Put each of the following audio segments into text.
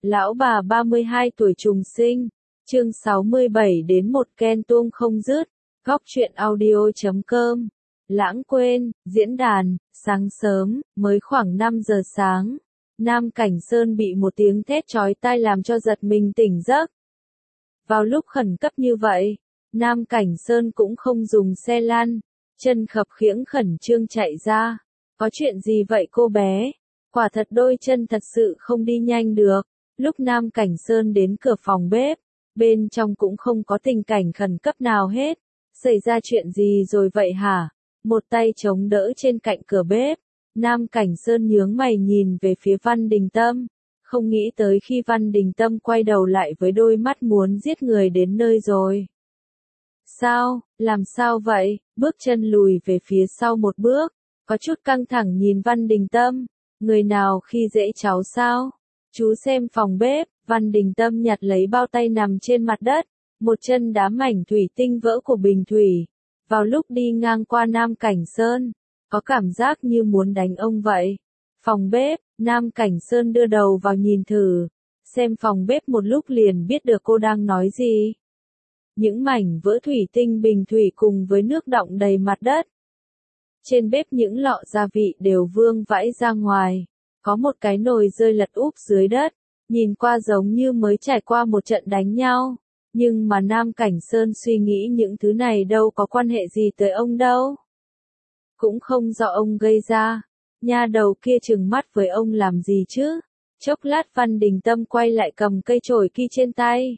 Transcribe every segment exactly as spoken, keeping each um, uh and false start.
Lão bà ba mươi hai tuổi trùng sinh, chương sáu mươi bảy đến một Ken tuông không dứt, góc truyện audio chấm com. Lãng quên, diễn đàn, sáng sớm, mới khoảng năm giờ sáng. Nam Cảnh Sơn bị một tiếng thét chói tai làm cho giật mình tỉnh giấc. Vào lúc khẩn cấp như vậy, Nam Cảnh Sơn cũng không dùng xe lăn, chân khập khiễng khẩn trương chạy ra. Có chuyện gì vậy cô bé? Quả thật đôi chân thật sự không đi nhanh được. Lúc Nam Cảnh Sơn đến cửa phòng bếp, bên trong cũng không có tình cảnh khẩn cấp nào hết. Xảy ra chuyện gì rồi vậy hả? Một tay chống đỡ trên cạnh cửa bếp, Nam Cảnh Sơn nhướng mày nhìn về phía Văn Đình Tâm. Không nghĩ tới khi Văn Đình Tâm quay đầu lại với đôi mắt muốn giết người đến nơi rồi. Sao, làm sao vậy? Bước chân lùi về phía sau một bước, có chút căng thẳng nhìn Văn Đình Tâm. Người nào khi dễ cháu sao? Chú xem phòng bếp, Văn Đình Tâm nhặt lấy bao tay nằm trên mặt đất, một chân đá mảnh thủy tinh vỡ của bình thủy. Vào lúc đi ngang qua Nam Cảnh Sơn, có cảm giác như muốn đánh ông vậy. Phòng bếp, Nam Cảnh Sơn đưa đầu vào nhìn thử, xem phòng bếp một lúc liền biết được cô đang nói gì. Những mảnh vỡ thủy tinh bình thủy cùng với nước đọng đầy mặt đất. Trên bếp những lọ gia vị đều vương vãi ra ngoài, có một cái nồi rơi lật úp dưới đất, nhìn qua giống như mới trải qua một trận đánh nhau. Nhưng mà Nam Cảnh Sơn suy nghĩ những thứ này đâu có quan hệ gì tới ông đâu. Cũng không do ông gây ra, nha đầu kia trừng mắt với ông làm gì chứ. Chốc lát Văn Đình Tâm quay lại cầm cây chổi kia trên tay.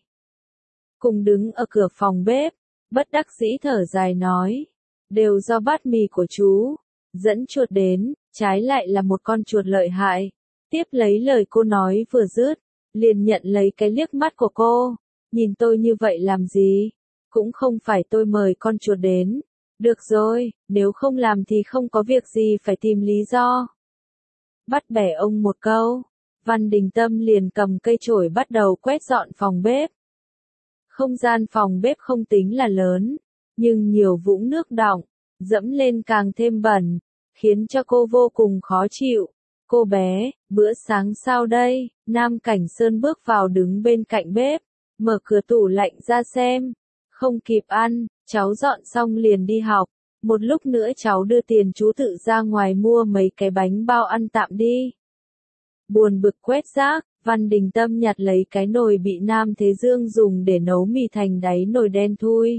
Cùng đứng ở cửa phòng bếp, bất đắc dĩ thở dài nói. Đều do bát mì của chú, dẫn chuột đến, trái lại là một con chuột lợi hại. Tiếp lấy lời cô nói vừa dứt, liền nhận lấy cái liếc mắt của cô. Nhìn tôi như vậy làm gì? Cũng không phải tôi mời con chuột đến. Được rồi, nếu không làm thì không có việc gì phải tìm lý do. Bắt bẻ ông một câu, Văn Đình Tâm liền cầm cây chổi bắt đầu quét dọn phòng bếp. Không gian phòng bếp không tính là lớn, nhưng nhiều vũng nước đọng, dẫm lên càng thêm bẩn, khiến cho cô vô cùng khó chịu. Cô bé, bữa sáng sao đây? Nam Cảnh Sơn bước vào đứng bên cạnh bếp, mở cửa tủ lạnh ra xem. Không kịp ăn, cháu dọn xong liền đi học. Một lúc nữa cháu đưa tiền chú tự ra ngoài mua mấy cái bánh bao ăn tạm đi. Buồn bực quét rác, Văn Đình Tâm nhặt lấy cái nồi bị Nam Thế Dương dùng để nấu mì thành đáy nồi đen thui.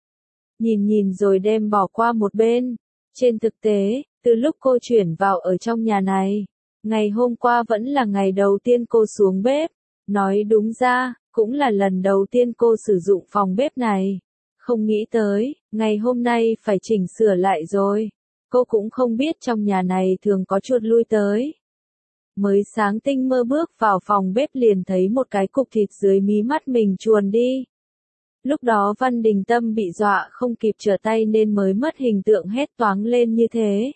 Nhìn nhìn rồi đem bỏ qua một bên. Trên thực tế, từ lúc cô chuyển vào ở trong nhà này, ngày hôm qua vẫn là ngày đầu tiên cô xuống bếp. Nói đúng ra, cũng là lần đầu tiên cô sử dụng phòng bếp này. Không nghĩ tới, ngày hôm nay phải chỉnh sửa lại rồi. Cô cũng không biết trong nhà này thường có chuột lui tới. Mới sáng tinh mơ bước vào phòng bếp liền thấy một cái cục thịt dưới mí mắt mình chuồn đi. Lúc đó Văn Đình Tâm bị dọa không kịp trở tay nên mới mất hình tượng hét toáng lên như thế.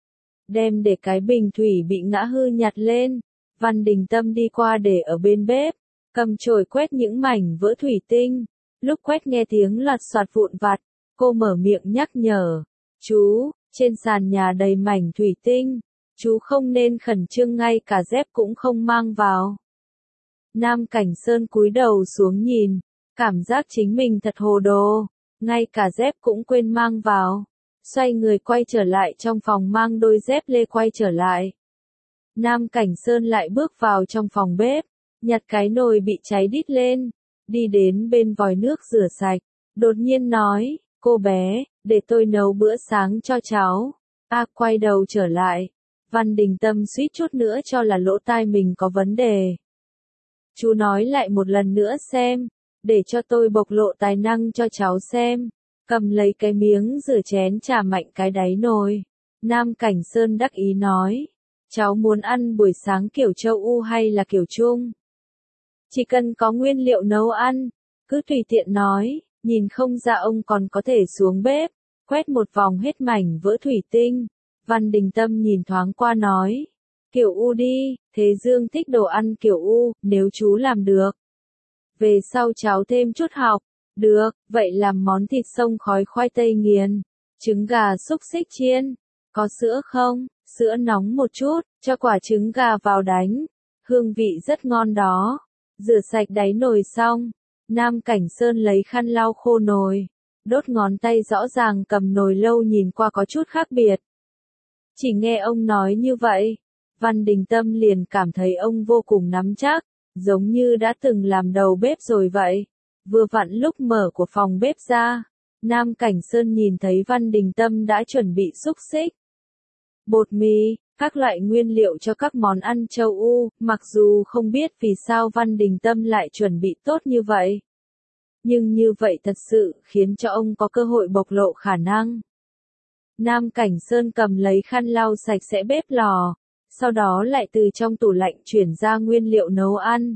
Đem để cái bình thủy bị ngã hư nhặt lên, Văn Đình Tâm đi qua để ở bên bếp, cầm chổi quét những mảnh vỡ thủy tinh. Lúc quét nghe tiếng lạt soạt vụn vặt, cô mở miệng nhắc nhở. Chú, trên sàn nhà đầy mảnh thủy tinh, chú không nên khẩn trương ngay cả dép cũng không mang vào. Nam Cảnh Sơn cúi đầu xuống nhìn, cảm giác chính mình thật hồ đồ, ngay cả dép cũng quên mang vào. Xoay người quay trở lại trong phòng mang đôi dép lê quay trở lại. Nam Cảnh Sơn lại bước vào trong phòng bếp, nhặt cái nồi bị cháy đít lên, đi đến bên vòi nước rửa sạch, đột nhiên nói, cô bé, để tôi nấu bữa sáng cho cháu. A quay đầu trở lại, Văn Đình Tâm suýt chút nữa cho là lỗ tai mình có vấn đề. Chú nói lại một lần nữa xem, để cho tôi bộc lộ tài năng cho cháu xem. Cầm lấy cái miếng rửa chén chà mạnh cái đáy nồi. Nam Cảnh Sơn đắc ý nói, cháu muốn ăn buổi sáng kiểu châu U hay là kiểu Trung? Chỉ cần có nguyên liệu nấu ăn, cứ tùy tiện nói. Nhìn không ra ông còn có thể xuống bếp, quét một vòng hết mảnh vỡ thủy tinh. Văn Đình Tâm nhìn thoáng qua nói, kiểu U đi, Thế Dương thích đồ ăn kiểu U, nếu chú làm được. Về sau cháu thêm chút học. Được, vậy làm món thịt xông khói khoai tây nghiền, trứng gà xúc xích chiên. Có sữa không? Sữa nóng một chút, cho quả trứng gà vào đánh. Hương vị rất ngon đó. Rửa sạch đáy nồi xong, Nam Cảnh Sơn lấy khăn lau khô nồi, đốt ngón tay rõ ràng cầm nồi lâu nhìn qua có chút khác biệt. Chỉ nghe ông nói như vậy, Văn Đình Tâm liền cảm thấy ông vô cùng nắm chắc, giống như đã từng làm đầu bếp rồi vậy. Vừa vặn lúc mở của phòng bếp ra, Nam Cảnh Sơn nhìn thấy Văn Đình Tâm đã chuẩn bị xúc xích, bột mì, các loại nguyên liệu cho các món ăn châu U, mặc dù không biết vì sao Văn Đình Tâm lại chuẩn bị tốt như vậy. Nhưng như vậy thật sự khiến cho ông có cơ hội bộc lộ khả năng. Nam Cảnh Sơn cầm lấy khăn lau sạch sẽ bếp lò, sau đó lại từ trong tủ lạnh chuyển ra nguyên liệu nấu ăn.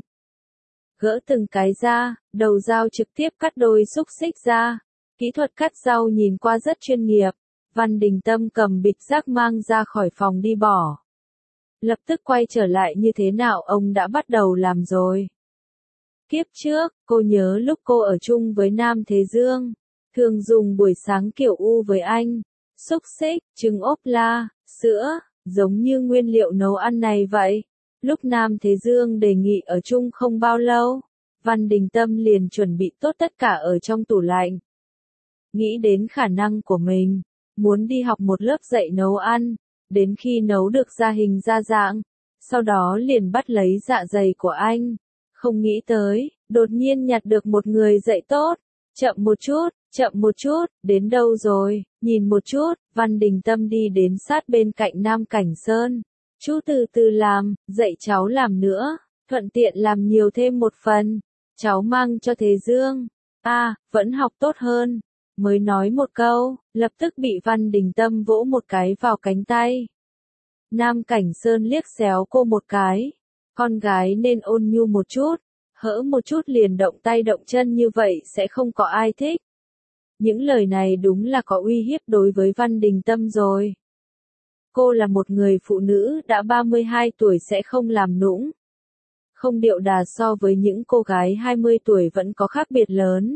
Gỡ từng cái ra, đầu dao trực tiếp cắt đôi xúc xích ra. Kỹ thuật cắt rau nhìn qua rất chuyên nghiệp. Văn Đình Tâm cầm bịch rác mang ra khỏi phòng đi bỏ. Lập tức quay trở lại như thế nào ông đã bắt đầu làm rồi. Kiếp trước, cô nhớ lúc cô ở chung với Nam Thế Dương, thường dùng buổi sáng kiểu U với anh, xúc xích, trứng ốp la, sữa, giống như nguyên liệu nấu ăn này vậy. Lúc Nam Thế Dương đề nghị ở chung không bao lâu, Văn Đình Tâm liền chuẩn bị tốt tất cả ở trong tủ lạnh. Nghĩ đến khả năng của mình, muốn đi học một lớp dạy nấu ăn, đến khi nấu được ra hình ra dạng, sau đó liền bắt lấy dạ dày của anh. Không nghĩ tới, đột nhiên nhặt được một người dạy tốt, chậm một chút, chậm một chút, đến đâu rồi, nhìn một chút, Văn Đình Tâm đi đến sát bên cạnh Nam Cảnh Sơn. Chú từ từ làm, dạy cháu làm nữa, thuận tiện làm nhiều thêm một phần, cháu mang cho Thế Dương. A, à, vẫn học tốt hơn. Mới nói một câu, lập tức bị Văn Đình Tâm vỗ một cái vào cánh tay. Nam Cảnh Sơn liếc xéo cô một cái. Con gái nên ôn nhu một chút, hỡ một chút liền động tay động chân như vậy sẽ không có ai thích. Những lời này đúng là có uy hiếp đối với Văn Đình Tâm rồi. Cô là một người phụ nữ đã ba mươi hai tuổi sẽ không làm nũng. Không điệu đà so với những cô gái hai mươi tuổi vẫn có khác biệt lớn.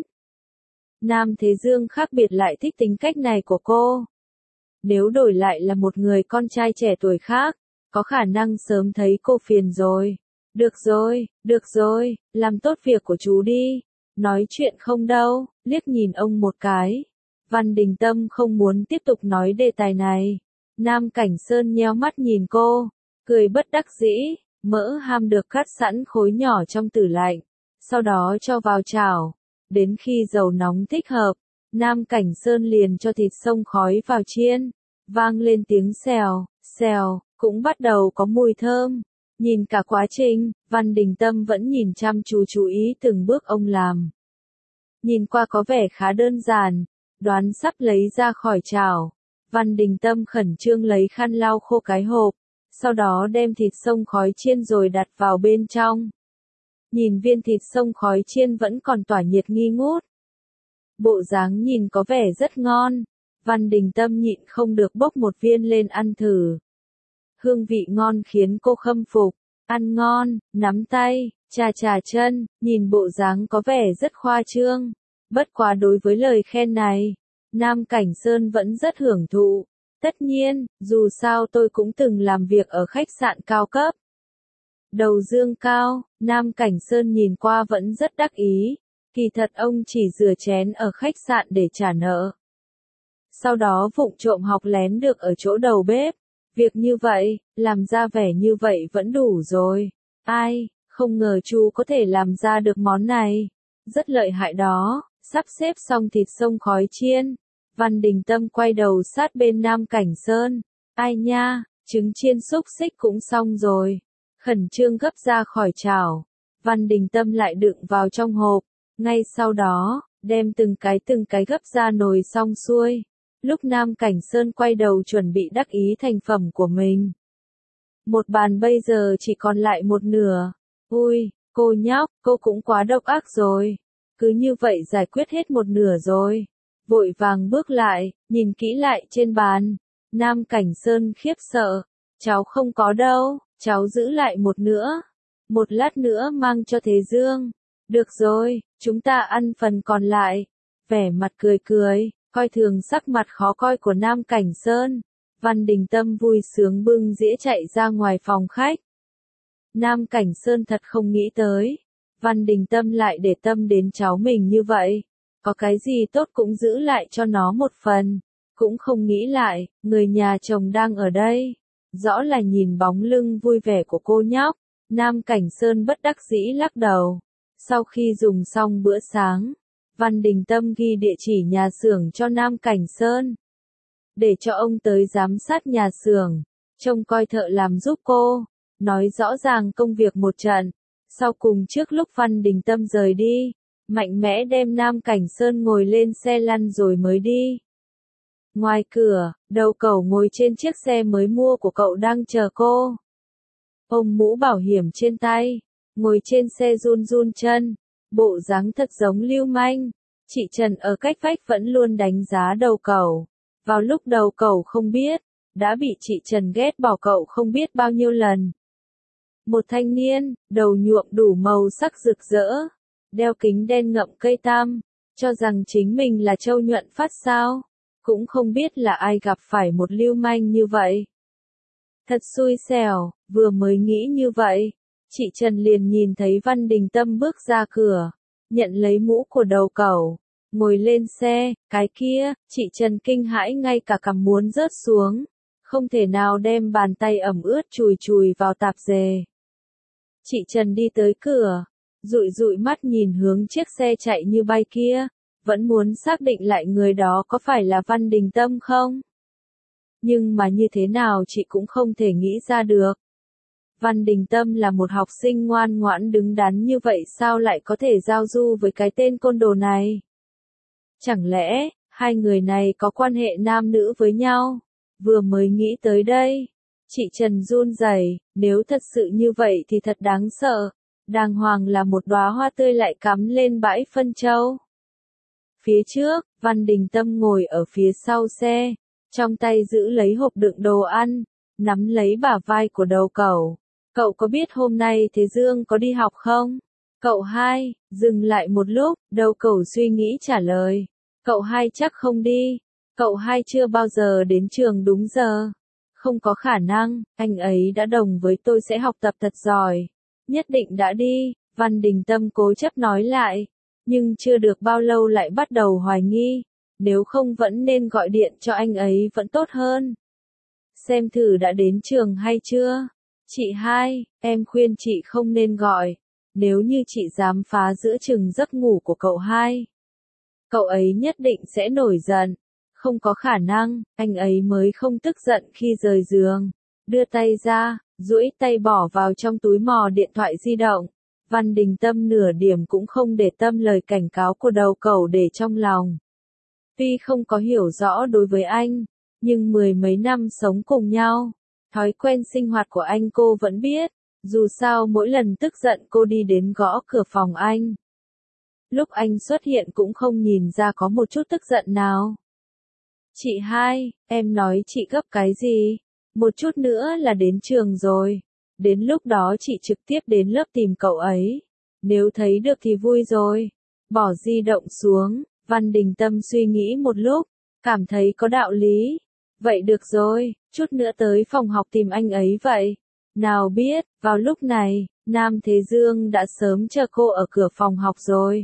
Nam Thế Dương khác biệt lại thích tính cách này của cô. Nếu đổi lại là một người con trai trẻ tuổi khác, có khả năng sớm thấy cô phiền rồi. Được rồi, được rồi, làm tốt việc của chú đi. Nói chuyện không đâu, liếc nhìn ông một cái. Văn Đình Tâm không muốn tiếp tục nói đề tài này. Nam Cảnh Sơn nheo mắt nhìn cô, cười bất đắc dĩ, mỡ ham được cắt sẵn khối nhỏ trong tủ lạnh, sau đó cho vào chảo. Đến khi dầu nóng thích hợp, Nam Cảnh Sơn liền cho thịt xông khói vào chiên, vang lên tiếng xèo, xèo, cũng bắt đầu có mùi thơm. Nhìn cả quá trình, Văn Đình Tâm vẫn nhìn chăm chú chú ý từng bước ông làm. Nhìn qua có vẻ khá đơn giản, đoán sắp lấy ra khỏi chảo. Văn Đình Tâm khẩn trương lấy khăn lau khô cái hộp, sau đó đem thịt xông khói chiên rồi đặt vào bên trong. Nhìn viên thịt xông khói chiên vẫn còn tỏa nhiệt nghi ngút. Bộ dáng nhìn có vẻ rất ngon. Văn Đình Tâm nhịn không được bốc một viên lên ăn thử. Hương vị ngon khiến cô khâm phục. Ăn ngon, nắm tay, chà chà chân, nhìn bộ dáng có vẻ rất khoa trương. Bất quá đối với lời khen này, Nam Cảnh Sơn vẫn rất hưởng thụ. Tất nhiên, dù sao tôi cũng từng làm việc ở khách sạn cao cấp. Đầu dương cao, Nam Cảnh Sơn nhìn qua vẫn rất đắc ý. Kỳ thật ông chỉ rửa chén ở khách sạn để trả nợ. Sau đó vụng trộm học lén được ở chỗ đầu bếp. Việc như vậy, làm ra vẻ như vậy vẫn đủ rồi. Ai, không ngờ chú có thể làm ra được món này. Rất lợi hại đó. Sắp xếp xong thịt xông khói chiên. Văn Đình Tâm quay đầu sát bên Nam Cảnh Sơn. Ai nha, trứng chiên xúc xích cũng xong rồi. Khẩn trương gấp ra khỏi chảo. Văn Đình Tâm lại đựng vào trong hộp. Ngay sau đó, đem từng cái từng cái gấp ra nồi xong xuôi. Lúc Nam Cảnh Sơn quay đầu chuẩn bị đắc ý thành phẩm của mình. Một bàn bây giờ chỉ còn lại một nửa. Ui, cô nhóc, cô cũng quá độc ác rồi. Cứ như vậy giải quyết hết một nửa rồi. Vội vàng bước lại, nhìn kỹ lại trên bàn. Nam Cảnh Sơn khiếp sợ. Cháu không có đâu, cháu giữ lại một nữa. Một lát nữa mang cho Thế Dương. Được rồi, chúng ta ăn phần còn lại. Vẻ mặt cười cười, coi thường sắc mặt khó coi của Nam Cảnh Sơn. Văn Đình Tâm vui sướng bưng dĩa chạy ra ngoài phòng khách. Nam Cảnh Sơn thật không nghĩ tới. Văn Đình Tâm lại để tâm đến cháu mình như vậy. Có cái gì tốt cũng giữ lại cho nó một phần. Cũng không nghĩ lại, người nhà chồng đang ở đây. Rõ là nhìn bóng lưng vui vẻ của cô nhóc. Nam Cảnh Sơn bất đắc dĩ lắc đầu. Sau khi dùng xong bữa sáng, Văn Đình Tâm ghi địa chỉ nhà xưởng cho Nam Cảnh Sơn. Để cho ông tới giám sát nhà xưởng, trông coi thợ làm giúp cô, nói rõ ràng công việc một trận. Sau cùng trước lúc Văn Đình Tâm rời đi, mạnh mẽ đem Nam Cảnh Sơn ngồi lên xe lăn rồi mới đi. Ngoài cửa, Đầu Cẩu ngồi trên chiếc xe mới mua của cậu đang chờ cô. Ôm mũ bảo hiểm trên tay, ngồi trên xe run run chân, bộ dáng thật giống lưu manh. Chị Trần ở cách vách vẫn luôn đánh giá Đầu Cẩu. Vào lúc Đầu Cẩu không biết, đã bị chị Trần ghét bỏ cậu không biết bao nhiêu lần. Một thanh niên, đầu nhuộm đủ màu sắc rực rỡ, đeo kính đen ngậm cây tam, cho rằng chính mình là Châu Nhuận Phát sao, cũng không biết là ai gặp phải một lưu manh như vậy. Thật xui xẻo, vừa mới nghĩ như vậy, chị Trần liền nhìn thấy Văn Đình Tâm bước ra cửa, nhận lấy mũ của Đầu Cẩu, ngồi lên xe. Cái kia, chị Trần kinh hãi ngay cả cằm muốn rớt xuống, không thể nào đem bàn tay ẩm ướt chùi chùi vào tạp dề. Chị Trần đi tới cửa, dụi dụi mắt nhìn hướng chiếc xe chạy như bay kia, vẫn muốn xác định lại người đó có phải là Văn Đình Tâm không? Nhưng mà như thế nào chị cũng không thể nghĩ ra được. Văn Đình Tâm là một học sinh ngoan ngoãn đứng đắn như vậy sao lại có thể giao du với cái tên côn đồ này? Chẳng lẽ, hai người này có quan hệ nam nữ với nhau? Vừa mới nghĩ tới đây, chị Trần run rẩy, nếu thật sự như vậy thì thật đáng sợ. Đàng hoàng là một đóa hoa tươi lại cắm lên bãi phân châu. Phía trước, Văn Đình Tâm ngồi ở phía sau xe, trong tay giữ lấy hộp đựng đồ ăn, nắm lấy bả vai của Đầu Cẩu. Cậu có biết hôm nay Thế Dương có đi học không? Cậu hai, dừng lại một lúc, Đầu Cẩu suy nghĩ trả lời. Cậu hai chắc không đi. Cậu hai chưa bao giờ đến trường đúng giờ. Không có khả năng, anh ấy đã đồng với tôi sẽ học tập thật giỏi. Nhất định đã đi, Văn Đình Tâm cố chấp nói lại. Nhưng chưa được bao lâu lại bắt đầu hoài nghi. Nếu không vẫn nên gọi điện cho anh ấy vẫn tốt hơn. Xem thử đã đến trường hay chưa? Chị hai, em khuyên chị không nên gọi. Nếu như chị dám phá giữa chừng giấc ngủ của cậu hai, cậu ấy nhất định sẽ nổi giận. Không có khả năng, anh ấy mới không tức giận khi rời giường. Đưa tay ra, duỗi tay bỏ vào trong túi mò điện thoại di động. Văn Đình Tâm nửa điểm cũng không để tâm lời cảnh cáo của Đầu Cẩu để trong lòng. Tuy không có hiểu rõ đối với anh, nhưng mười mấy năm sống cùng nhau, thói quen sinh hoạt của anh cô vẫn biết. Dù sao mỗi lần tức giận cô đi đến gõ cửa phòng anh. Lúc anh xuất hiện cũng không nhìn ra có một chút tức giận nào. Chị hai, em nói chị gấp cái gì? Một chút nữa là đến trường rồi. Đến lúc đó chị trực tiếp đến lớp tìm cậu ấy. Nếu thấy được thì vui rồi. Bỏ di động xuống, Văn Đình Tâm suy nghĩ một lúc, cảm thấy có đạo lý. Vậy được rồi, chút nữa tới phòng học tìm anh ấy vậy. Nào biết, vào lúc này, Nam Thế Dương đã sớm chờ cô ở cửa phòng học rồi.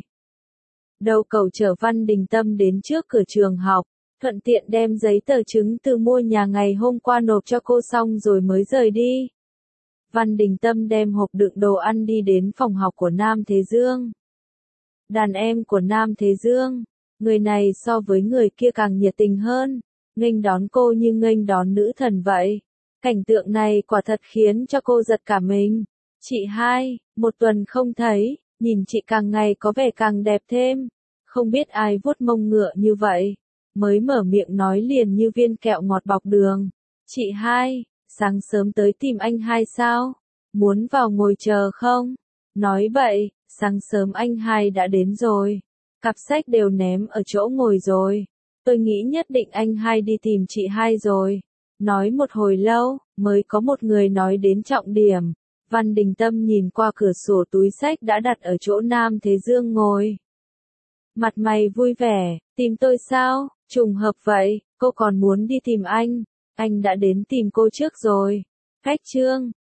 Đầu Cẩu chở Văn Đình Tâm đến trước cửa trường học, thuận tiện đem giấy tờ chứng từ mua nhà ngày hôm qua nộp cho cô xong rồi mới rời đi. Văn Đình Tâm đem hộp đựng đồ ăn đi đến phòng học của Nam Thế Dương. Đàn em của Nam Thế Dương, người này so với người kia càng nhiệt tình hơn, nghênh đón cô như nghênh đón nữ thần vậy. Cảnh tượng này quả thật khiến cho cô giật cả mình. Chị hai, một tuần không thấy, nhìn chị càng ngày có vẻ càng đẹp thêm. Không biết ai vuốt mông ngựa như vậy. Mới mở miệng nói liền như viên kẹo ngọt bọc đường. Chị hai, sáng sớm tới tìm anh hai sao? Muốn vào ngồi chờ không? Nói vậy, sáng sớm anh hai đã đến rồi. Cặp sách đều ném ở chỗ ngồi rồi. Tôi nghĩ nhất định anh hai đi tìm chị hai rồi. Nói một hồi lâu, mới có một người nói đến trọng điểm. Văn Đình Tâm nhìn qua cửa sổ túi sách đã đặt ở chỗ Nam Thế Dương ngồi. Mặt mày vui vẻ, tìm tôi sao? Trùng hợp vậy, cô còn muốn đi tìm anh. Anh đã đến tìm cô trước rồi. Cách chương